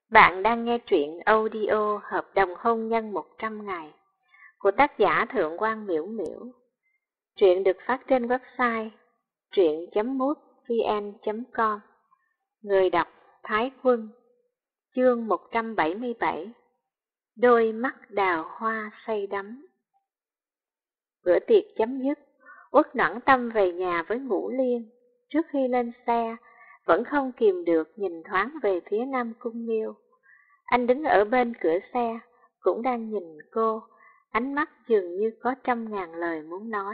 Bạn đang nghe truyện audio Hợp đồng hôn nhân 100 ngày của tác giả Thượng Quan Miễu Miễu. Truyện được phát trên website truyện.mútvn.com. Người đọc Thái Quân. Chương 177. Đôi mắt đào hoa say đắm. Bữa tiệc chấm dứt, Uất Noãn Tâm về nhà với Ngũ Liên. Trước khi lên xe, vẫn không kìm được nhìn thoáng về phía Nam Cung Nghiêu. Anh đứng ở bên cửa xe, cũng đang nhìn cô, ánh mắt dường như có trăm ngàn lời muốn nói.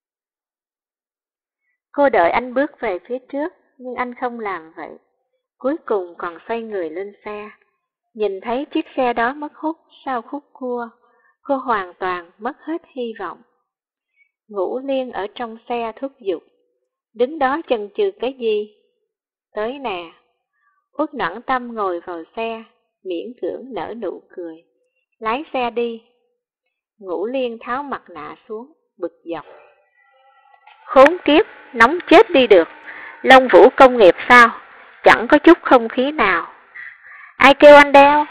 Cô đợi anh bước về phía trước, nhưng anh không làm vậy. Cuối cùng còn xoay người lên xe. Nhìn thấy chiếc xe đó mất hút sau khúc cua, cô hoàn toàn mất hết hy vọng. Ngũ Liên ở trong xe thúc giục. Đứng đó chần chừ cái gì? Tới nè. Uất Noãn Tâm ngồi vào xe, miễn cưỡng nở nụ cười. Lái xe đi. Ngũ Liên tháo mặt nạ xuống, bực dọc. Khốn kiếp, nóng chết đi được. Long Vũ công nghiệp sao? Chẳng có chút không khí nào. Ai kêu anh đeo?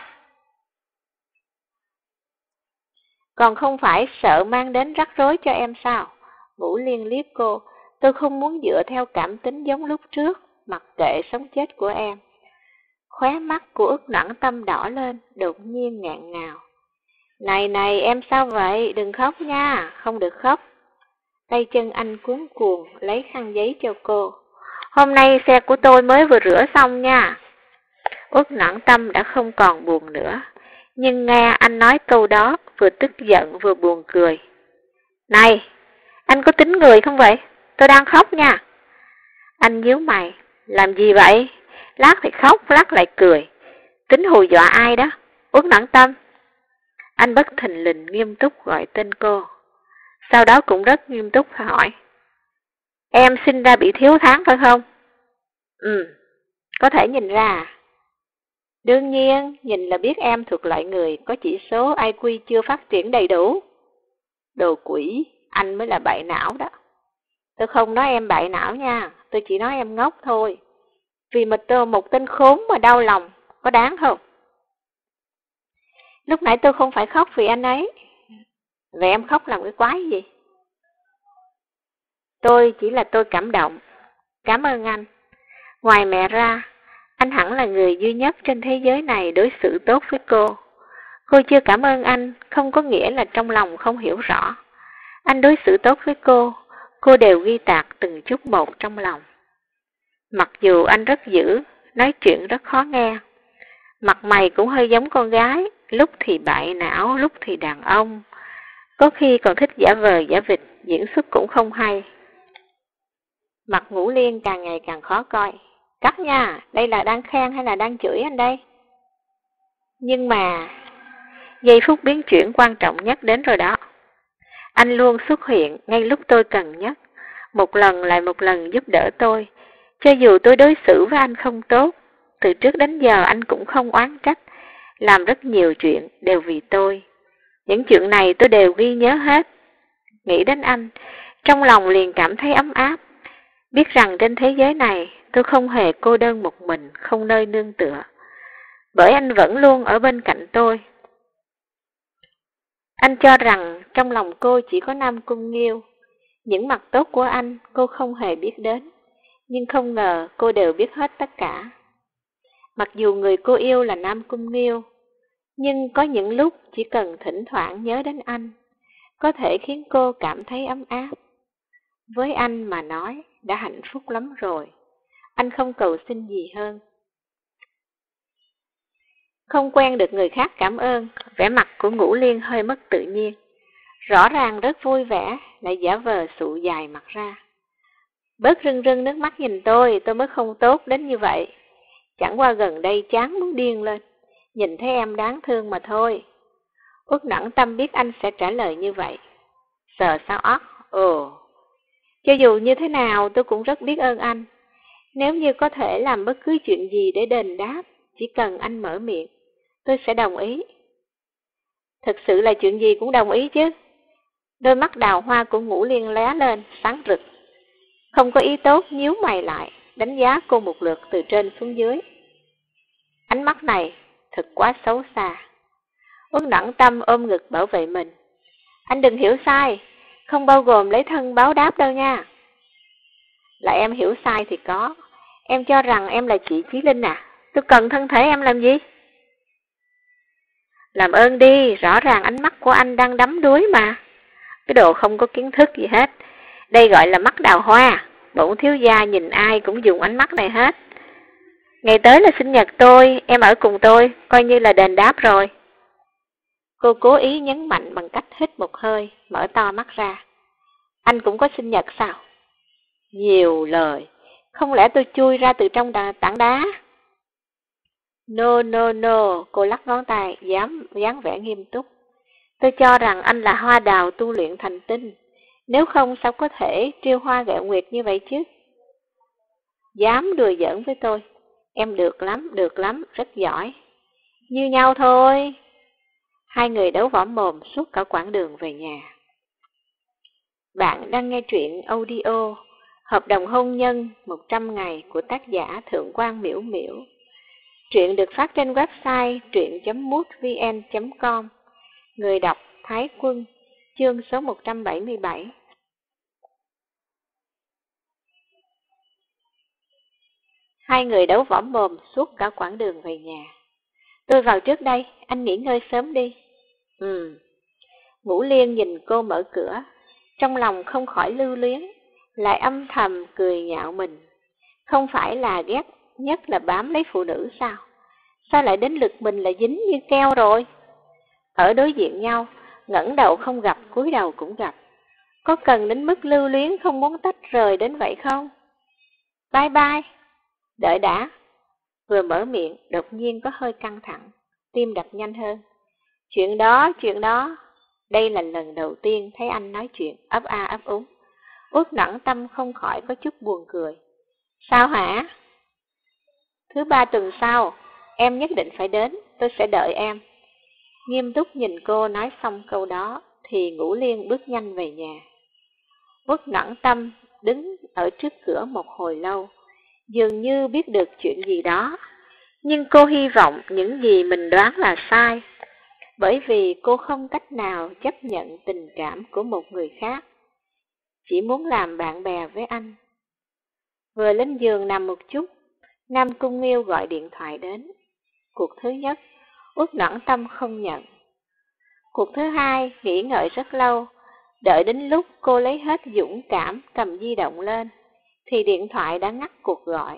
Còn không phải sợ mang đến rắc rối cho em sao? Ngũ Liên liếc cô. Tôi không muốn dựa theo cảm tính giống lúc trước, mặc kệ sống chết của em. Khóe mắt của Uất Noãn Tâm đỏ lên, đột nhiên ngạn ngào. Này, em sao vậy? Đừng khóc nha, không được khóc. Tay chân anh cuống cuồng, lấy khăn giấy cho cô. Hôm nay xe của tôi mới vừa rửa xong nha. Uất Noãn Tâm đã không còn buồn nữa, nhưng nghe anh nói câu đó, vừa tức giận vừa buồn cười. Này, anh có tính người không vậy? Tôi đang khóc nha. Anh nhíu mày, làm gì vậy? Lát thì khóc, lát lại cười. Tính hù dọa ai đó? Uất Noãn Tâm. Anh bất thình lình nghiêm túc gọi tên cô. Sau đó cũng rất nghiêm túc hỏi. Em sinh ra bị thiếu tháng phải không? Có thể nhìn ra. Đương nhiên, nhìn là biết em thuộc loại người có chỉ số IQ chưa phát triển đầy đủ. Đồ quỷ, anh mới là bại não đó. Tôi không nói em bại não nha, tôi chỉ nói em ngốc thôi. Vì một tên khốn mà đau lòng, có đáng không? Lúc nãy tôi không phải khóc vì anh ấy. Vậy em khóc làm cái quái gì? Tôi cảm động. Cảm ơn anh. Ngoài mẹ ra, anh hẳn là người duy nhất trên thế giới này đối xử tốt với cô. Cô chưa cảm ơn anh, không có nghĩa là trong lòng không hiểu rõ. Anh đối xử tốt với cô đều ghi tạc từng chút một trong lòng. Mặc dù anh rất dữ, nói chuyện rất khó nghe. Mặt mày cũng hơi giống con gái, lúc thì bại não, lúc thì đàn ông. Có khi còn thích giả vờ giả vịt, diễn xuất cũng không hay. Mặt Ngũ Liên càng ngày càng khó coi. Cắt nha, đây là đang khen hay là đang chửi anh đây? Nhưng mà, giây phút biến chuyển quan trọng nhất đến rồi đó. Anh luôn xuất hiện ngay lúc tôi cần nhất, một lần lại một lần giúp đỡ tôi. Cho dù tôi đối xử với anh không tốt, từ trước đến giờ anh cũng không oán trách, làm rất nhiều chuyện đều vì tôi. Những chuyện này tôi đều ghi nhớ hết. Nghĩ đến anh, trong lòng liền cảm thấy ấm áp, biết rằng trên thế giới này tôi không hề cô đơn một mình, không nơi nương tựa. Bởi anh vẫn luôn ở bên cạnh tôi. Anh cho rằng trong lòng cô chỉ có Nam Cung Nghiêu. Những mặt tốt của anh cô không hề biết đến, nhưng không ngờ cô đều biết hết tất cả. Mặc dù người cô yêu là Nam Cung Nghiêu, nhưng có những lúc chỉ cần thỉnh thoảng nhớ đến anh, có thể khiến cô cảm thấy ấm áp. Với anh mà nói đã hạnh phúc lắm rồi, anh không cầu xin gì hơn. Không quen được người khác cảm ơn, vẻ mặt của Ngũ Liên hơi mất tự nhiên. Rõ ràng rất vui vẻ, lại giả vờ sụ dài mặt ra. Bớt rưng rưng nước mắt nhìn tôi mới không tốt đến như vậy. Chẳng qua gần đây chán muốn điên lên, nhìn thấy em đáng thương mà thôi. Uất Noãn Tâm biết anh sẽ trả lời như vậy. Sờ sao óc, cho dù như thế nào tôi cũng rất biết ơn anh. Nếu như có thể làm bất cứ chuyện gì để đền đáp, chỉ cần anh mở miệng, tôi sẽ đồng ý. Thực sự là chuyện gì cũng đồng ý chứ. Đôi mắt đào hoa của Ngũ Liên lóe lên, sáng rực. Không có ý tốt, nhíu mày lại, đánh giá cô một lượt từ trên xuống dưới. Ánh mắt này, thật quá xấu xa. Uất Nẫn Tâm ôm ngực bảo vệ mình. Anh đừng hiểu sai, không bao gồm lấy thân báo đáp đâu nha. Là em hiểu sai thì có. Em cho rằng em là chị Chí Linh à? Tôi cần thân thể em làm gì? Làm ơn đi, rõ ràng ánh mắt của anh đang đắm đuối mà. Cái đồ không có kiến thức gì hết. Đây gọi là mắt đào hoa. Bổn thiếu gia nhìn ai cũng dùng ánh mắt này hết. Ngày tới là sinh nhật tôi, em ở cùng tôi, coi như là đền đáp rồi. Cô cố ý nhấn mạnh bằng cách hít một hơi, mở to mắt ra. Anh cũng có sinh nhật sao? Nhiều lời, không lẽ tôi chui ra từ trong tảng đá? No, no, no, cô lắc ngón tay, dáng vẻ nghiêm túc. Tôi cho rằng anh là hoa đào tu luyện thành tinh, nếu không sao có thể triêu hoa gẹo nguyệt như vậy chứ? Dám đùa giỡn với tôi, em được lắm, rất giỏi. Như nhau thôi. Hai người đấu võ mồm suốt cả quãng đường về nhà. Bạn đang nghe truyện audio Hợp đồng hôn nhân 100 ngày của tác giả Thượng quan Miễu Miễu. Truyện được phát trên website truyện.mútvn.com. Người đọc Thái Quân, chương số 177. Hai người đấu võ mồm suốt cả quãng đường về nhà. Tôi vào trước đây, anh nghỉ ngơi sớm đi. Ngũ Liên nhìn cô mở cửa, trong lòng không khỏi lưu luyến, lại âm thầm cười nhạo mình. Không phải là ghét nhất là bám lấy phụ nữ sao? Sao lại đến lượt mình là dính như keo rồi? Ở đối diện nhau, ngẩng đầu không gặp, cúi đầu cũng gặp. Có cần đến mức lưu luyến không muốn tách rời đến vậy không? Bye bye. Đợi đã. Vừa mở miệng, đột nhiên có hơi căng thẳng, tim đập nhanh hơn. Chuyện đó. Đây là lần đầu tiên thấy anh nói chuyện ấp a ấp úng. Uất Nẫn Tâm không khỏi có chút buồn cười. Sao hả? Thứ 3 tuần sau, em nhất định phải đến, tôi sẽ đợi em. Nghiêm túc nhìn cô nói xong câu đó, thì Ngũ Liên bước nhanh về nhà. Uất Nẫn Tâm đứng ở trước cửa một hồi lâu, dường như biết được chuyện gì đó. Nhưng cô hy vọng những gì mình đoán là sai, bởi vì cô không cách nào chấp nhận tình cảm của một người khác. Chỉ muốn làm bạn bè với anh. Vừa lên giường nằm một chút, Nam Cung Nghiêu gọi điện thoại đến. Cuộc thứ nhất, Uất Nẫn Tâm không nhận. Cuộc thứ hai, nghĩ ngợi rất lâu, đợi đến lúc cô lấy hết dũng cảm cầm di động lên, thì điện thoại đã ngắt cuộc gọi.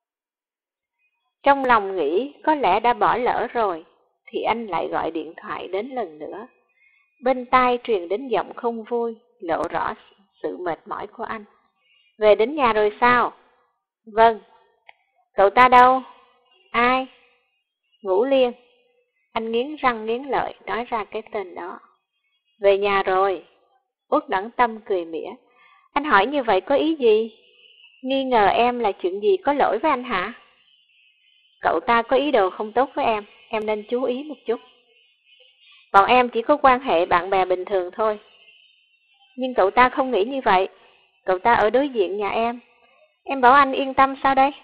Trong lòng nghĩ có lẽ đã bỏ lỡ rồi, thì anh lại gọi điện thoại đến lần nữa. Bên tai truyền đến giọng không vui, lộ rõ sự mệt mỏi của anh. Về đến nhà rồi sao? Vâng. Cậu ta đâu? Ai? Ngũ Liên. Anh nghiến răng nghiến lợi nói ra cái tên đó. Về nhà rồi. Uất Nẫn Tâm cười mỉa. Anh hỏi như vậy có ý gì? Nghi ngờ em là chuyện gì có lỗi với anh hả? Cậu ta có ý đồ không tốt với em nên chú ý một chút. Bọn em chỉ có quan hệ bạn bè bình thường thôi. Nhưng cậu ta không nghĩ như vậy. Cậu ta ở đối diện nhà em bảo anh yên tâm sao đây?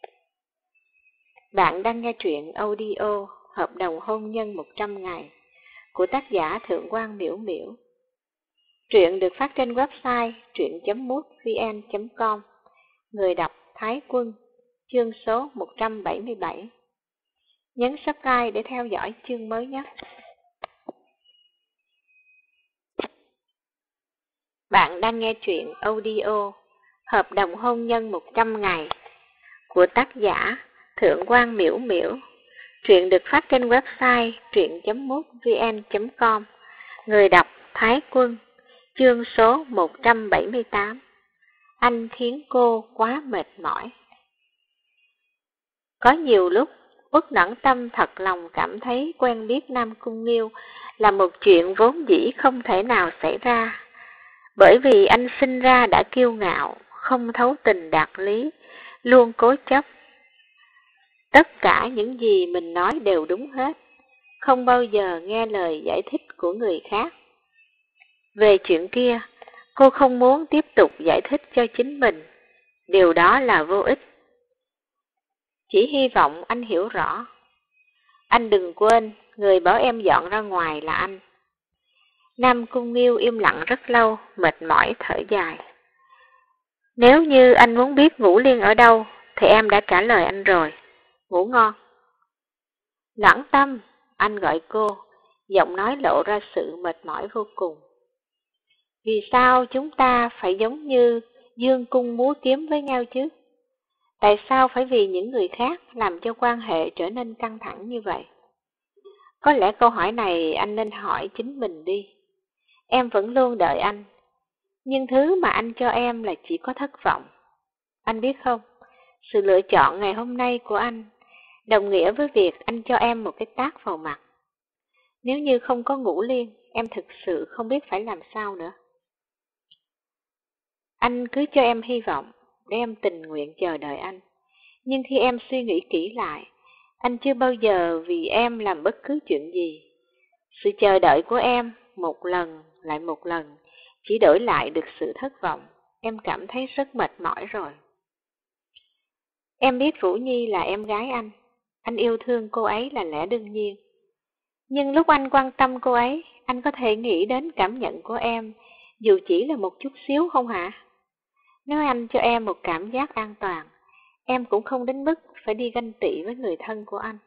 Bạn đang nghe truyện audio Hợp đồng hôn nhân 100 ngày của tác giả Thượng quan Miễu Miễu. Truyện được phát trên website truyện.mútvn.com. Người đọc Thái Quân, chương số 177. Nhấn subscribe để theo dõi chương mới nhất. Bạn đang nghe truyện audio Hợp đồng hôn nhân 100 ngày của tác giả Thượng quan Miễu Miễu. Truyện được phát trên website truyện.mútvn.com. Người đọc Thái Quân, chương số 178. Anh khiến cô quá mệt mỏi. Có nhiều lúc, Uất Nẫn Tâm thật lòng cảm thấy quen biết Nam Cung Nghiêu là một chuyện vốn dĩ không thể nào xảy ra. Bởi vì anh sinh ra đã kiêu ngạo, không thấu tình đạt lý, luôn cố chấp. Tất cả những gì mình nói đều đúng hết, không bao giờ nghe lời giải thích của người khác. Về chuyện kia, cô không muốn tiếp tục giải thích cho chính mình, điều đó là vô ích. Chỉ hy vọng anh hiểu rõ. Anh đừng quên, người bảo em dọn ra ngoài là anh. Nam Cung Nghiêu im lặng rất lâu, mệt mỏi thở dài. Nếu như anh muốn biết Ngũ Liên ở đâu, thì em đã trả lời anh rồi. Ngủ ngon. Lẳng Tâm, anh gọi cô, giọng nói lộ ra sự mệt mỏi vô cùng. Vì sao chúng ta phải giống như dương cung múa kiếm với nhau chứ? Tại sao phải vì những người khác làm cho quan hệ trở nên căng thẳng như vậy? Có lẽ câu hỏi này anh nên hỏi chính mình đi. Em vẫn luôn đợi anh, nhưng thứ mà anh cho em là chỉ có thất vọng. Anh biết không, sự lựa chọn ngày hôm nay của anh đồng nghĩa với việc anh cho em một cái tát vào mặt. Nếu như không có Ngũ Liên, em thực sự không biết phải làm sao nữa. Anh cứ cho em hy vọng, để em tình nguyện chờ đợi anh. Nhưng khi em suy nghĩ kỹ lại, anh chưa bao giờ vì em làm bất cứ chuyện gì. Sự chờ đợi của em, một lần lại một lần, chỉ đổi lại được sự thất vọng. Em cảm thấy rất mệt mỏi rồi. Em biết Vũ Nhi là em gái anh yêu thương cô ấy là lẽ đương nhiên. Nhưng lúc anh quan tâm cô ấy, anh có thể nghĩ đến cảm nhận của em, dù chỉ là một chút xíu không hả? Nếu anh cho em một cảm giác an toàn, em cũng không đến mức phải đi ganh tị với người thân của anh.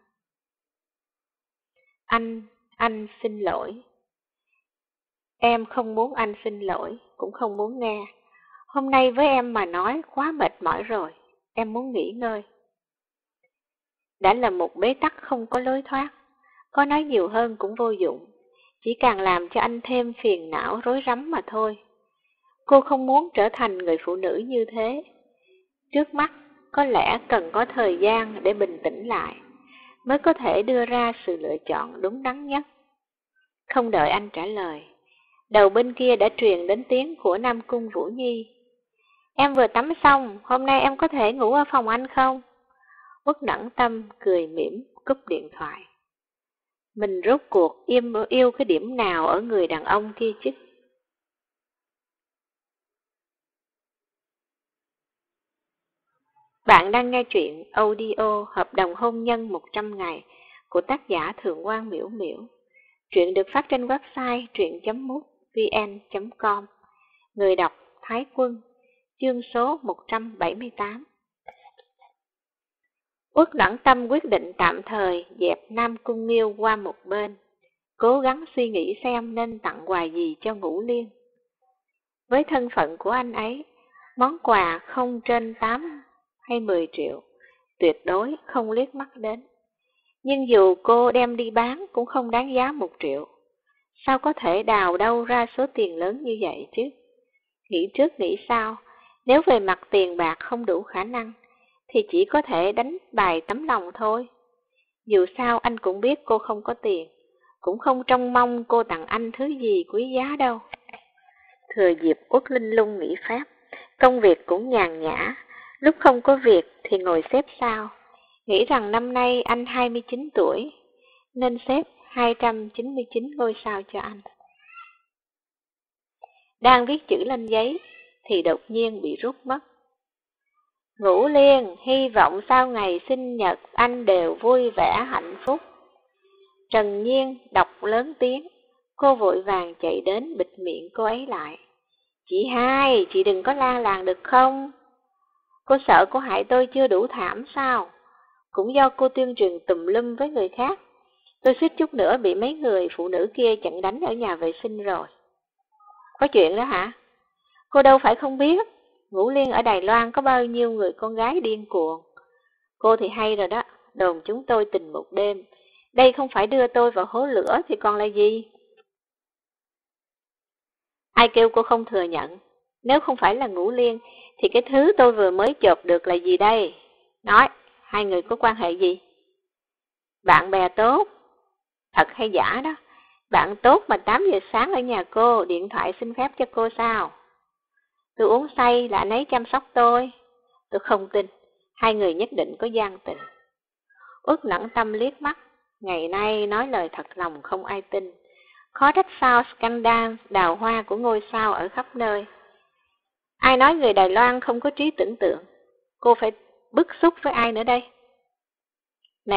Anh xin lỗi. Em không muốn anh xin lỗi, cũng không muốn nghe. Hôm nay với em mà nói quá mệt mỏi rồi, em muốn nghỉ ngơi. Đã là một bế tắc không có lối thoát, có nói nhiều hơn cũng vô dụng, chỉ càng làm cho anh thêm phiền não rối rắm mà thôi. Cô không muốn trở thành người phụ nữ như thế. Trước mắt, có lẽ cần có thời gian để bình tĩnh lại, mới có thể đưa ra sự lựa chọn đúng đắn nhất. Không đợi anh trả lời, đầu bên kia đã truyền đến tiếng của Nam Cung Vũ Nhi. Em vừa tắm xong, hôm nay em có thể ngủ ở phòng anh không? Uất Nẫn Tâm cười mỉm, cúp điện thoại. Mình rốt cuộc yêu cái điểm nào ở người đàn ông kia chứ? Bạn đang nghe truyện audio Hợp đồng hôn nhân 100 ngày của tác giả Thượng Quan Miễu Miễu. Truyện được phát trên website truyện.mútvn.com. Người đọc Thái Quân. Chương số 178. Uất Noãn Tâm quyết định tạm thời dẹp Nam Cung Nghiêu qua một bên, cố gắng suy nghĩ xem nên tặng quà gì cho Ngũ Liên. Với thân phận của anh ấy, món quà không trên 8 hay 10 triệu, tuyệt đối không liếc mắt đến. Nhưng dù cô đem đi bán cũng không đáng giá 1 triệu. Sao có thể đào đâu ra số tiền lớn như vậy chứ? Nghĩ trước nghĩ sau, nếu về mặt tiền bạc không đủ khả năng, thì chỉ có thể đánh bài tấm lòng thôi. Dù sao anh cũng biết cô không có tiền, cũng không trông mong cô tặng anh thứ gì quý giá đâu. Thừa dịp Uất Linh Lung nghỉ phép, công việc cũng nhàn nhã, lúc không có việc thì ngồi xếp sao. Nghĩ rằng năm nay anh 29 tuổi, nên xếp 299 ngôi sao cho anh. Đang viết chữ lên giấy, thì đột nhiên bị rút mất. Ngũ Liên, hy vọng sau ngày sinh nhật anh đều vui vẻ hạnh phúc. Trần Nhiên đọc lớn tiếng, cô vội vàng chạy đến bịt miệng cô ấy lại. Chị hai, chị đừng có la làng được không? Cô sợ cô hại tôi chưa đủ thảm sao? Cũng do cô tuyên truyền tùm lum với người khác. Tôi suýt chút nữa bị mấy người phụ nữ kia chặn đánh ở nhà vệ sinh rồi. Có chuyện đó hả? Cô đâu phải không biết. Ngũ Liên ở Đài Loan có bao nhiêu người con gái điên cuồng. Cô thì hay rồi đó, đồn chúng tôi tình một đêm. Đây không phải đưa tôi vào hố lửa thì còn là gì? Ai kêu cô không thừa nhận? Nếu không phải là Ngũ Liên, thì cái thứ tôi vừa mới chộp được là gì đây? Nói, hai người có quan hệ gì? Bạn bè tốt. Thật hay giả đó? Bạn tốt mà 8 giờ sáng ở nhà cô, điện thoại xin phép cho cô sao? Tôi uống say là anh ấy chăm sóc tôi. Tôi không tin, hai người nhất định có gian tình. Uất Noãn Tâm liếc mắt, ngày nay nói lời thật lòng không ai tin. Khó trách sao scandal đào hoa của ngôi sao ở khắp nơi. Ai nói người Đài Loan không có trí tưởng tượng? Cô phải bức xúc với ai nữa đây? Nè,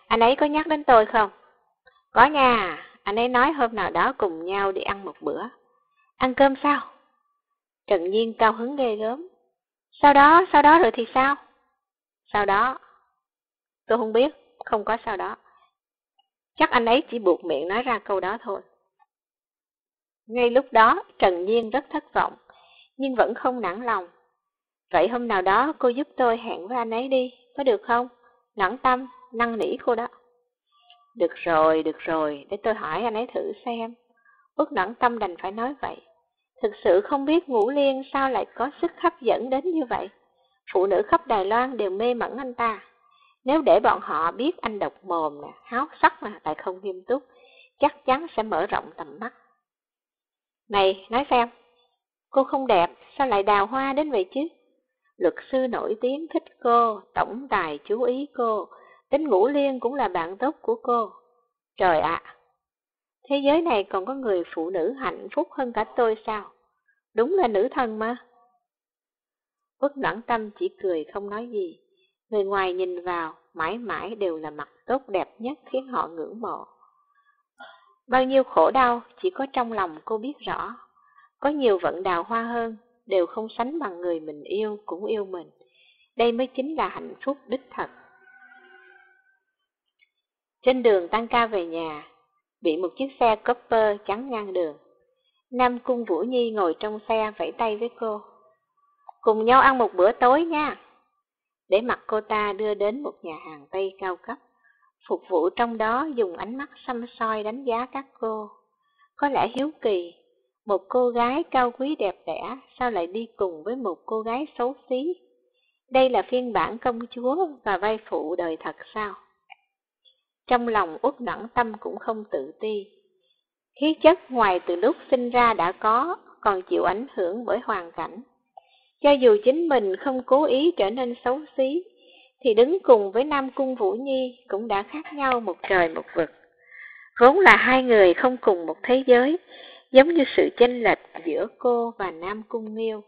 Anh ấy có nhắc đến tôi không? Có nha, anh ấy nói hôm nào đó cùng nhau đi ăn một bữa. Ăn cơm sao? Trần Nhiên cao hứng ghê gớm. Sau đó rồi thì sao? Sau đó, tôi không biết, không có sau đó. Chắc anh ấy chỉ buộc miệng nói ra câu đó thôi. Ngay lúc đó, Trần Nhiên rất thất vọng, nhưng vẫn không nản lòng. Vậy hôm nào đó cô giúp tôi hẹn với anh ấy đi, có được không? Nẵng Tâm, năn nỉ cô đó. Được rồi, để tôi hỏi anh ấy thử xem. Út Nẵng Tâm đành phải nói vậy. Thực sự không biết Ngũ Liên sao lại có sức hấp dẫn đến như vậy. Phụ nữ khắp Đài Loan đều mê mẩn anh ta. Nếu để bọn họ biết anh độc mồm nè, háo sắc mà lại không nghiêm túc, chắc chắn sẽ mở rộng tầm mắt. Này, nói xem, cô không đẹp, sao lại đào hoa đến vậy chứ? Luật sư nổi tiếng thích cô, tổng tài chú ý cô, tính Ngũ Liên cũng là bạn tốt của cô. Trời ạ, thế giới này còn có người phụ nữ hạnh phúc hơn cả tôi sao? Đúng là nữ thần mà. Uất Noãn Tâm chỉ cười không nói gì. Người ngoài nhìn vào, mãi mãi đều là mặt tốt đẹp nhất khiến họ ngưỡng mộ. Bao nhiêu khổ đau chỉ có trong lòng cô biết rõ. Có nhiều vận đào hoa hơn, đều không sánh bằng người mình yêu cũng yêu mình. Đây mới chính là hạnh phúc đích thật. Trên đường tăng ca về nhà, bị một chiếc xe Cooper chắn ngang đường. Nam Cung Vũ Nhi ngồi trong xe vẫy tay với cô. Cùng nhau ăn một bữa tối nha. Để mặc cô ta đưa đến một nhà hàng Tây cao cấp. Phục vụ trong đó dùng ánh mắt săm soi đánh giá các cô. Có lẽ hiếu kỳ, một cô gái cao quý đẹp đẽ sao lại đi cùng với một cô gái xấu xí? Đây là phiên bản công chúa và vai phụ đời thật sao? Trong lòng Uất Noãn Tâm cũng không tự ti. Khí chất ngoài từ lúc sinh ra đã có, còn chịu ảnh hưởng bởi hoàn cảnh. Cho dù chính mình không cố ý trở nên xấu xí, thì đứng cùng với Nam Cung Vũ Nhi cũng đã khác nhau một trời một vực. Vốn là hai người không cùng một thế giới, giống như sự chênh lệch giữa cô và Nam Cung Nghiêu.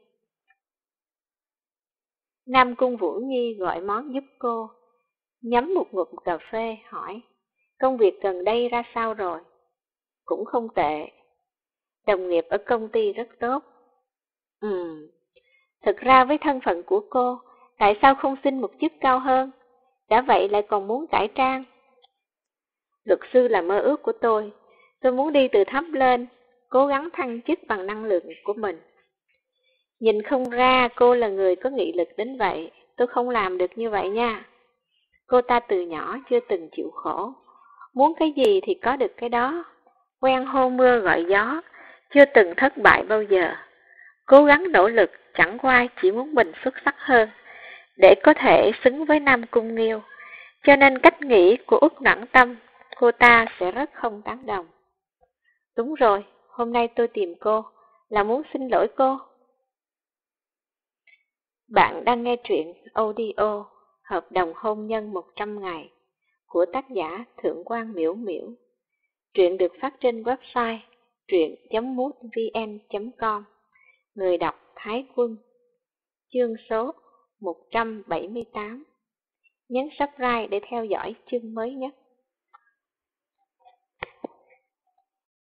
Nam Cung Vũ Nhi gọi món giúp cô, nhấm một ngụm cà phê hỏi, công việc gần đây ra sao rồi? Cũng không tệ. Đồng nghiệp ở công ty rất tốt. Thực ra với thân phận của cô, tại sao không xin một chức cao hơn? Đã vậy lại còn muốn cải trang. Luật sư là mơ ước của tôi muốn đi từ thấp lên, cố gắng thăng chức bằng năng lượng của mình. Nhìn không ra cô là người có nghị lực đến vậy, tôi không làm được như vậy nha. Cô ta từ nhỏ chưa từng chịu khổ, muốn cái gì thì có được cái đó, quen hô mưa gọi gió, chưa từng thất bại bao giờ. Cố gắng nỗ lực chẳng qua chỉ muốn mình xuất sắc hơn, để có thể xứng với Nam Cung Nghiêu. Cho nên cách nghĩ của Uất Noãn Tâm, cô ta sẽ rất không tán đồng. Đúng rồi, hôm nay tôi tìm cô, là muốn xin lỗi cô. Bạn đang nghe truyện audio Hợp đồng hôn nhân 100 ngày của tác giả Thượng quan Miễu Miễu. Truyện được phát trên website truyện.mútvn.com. Người đọc Thái Quân. Chương số 178. Nhấn subscribe để theo dõi chương mới nhất.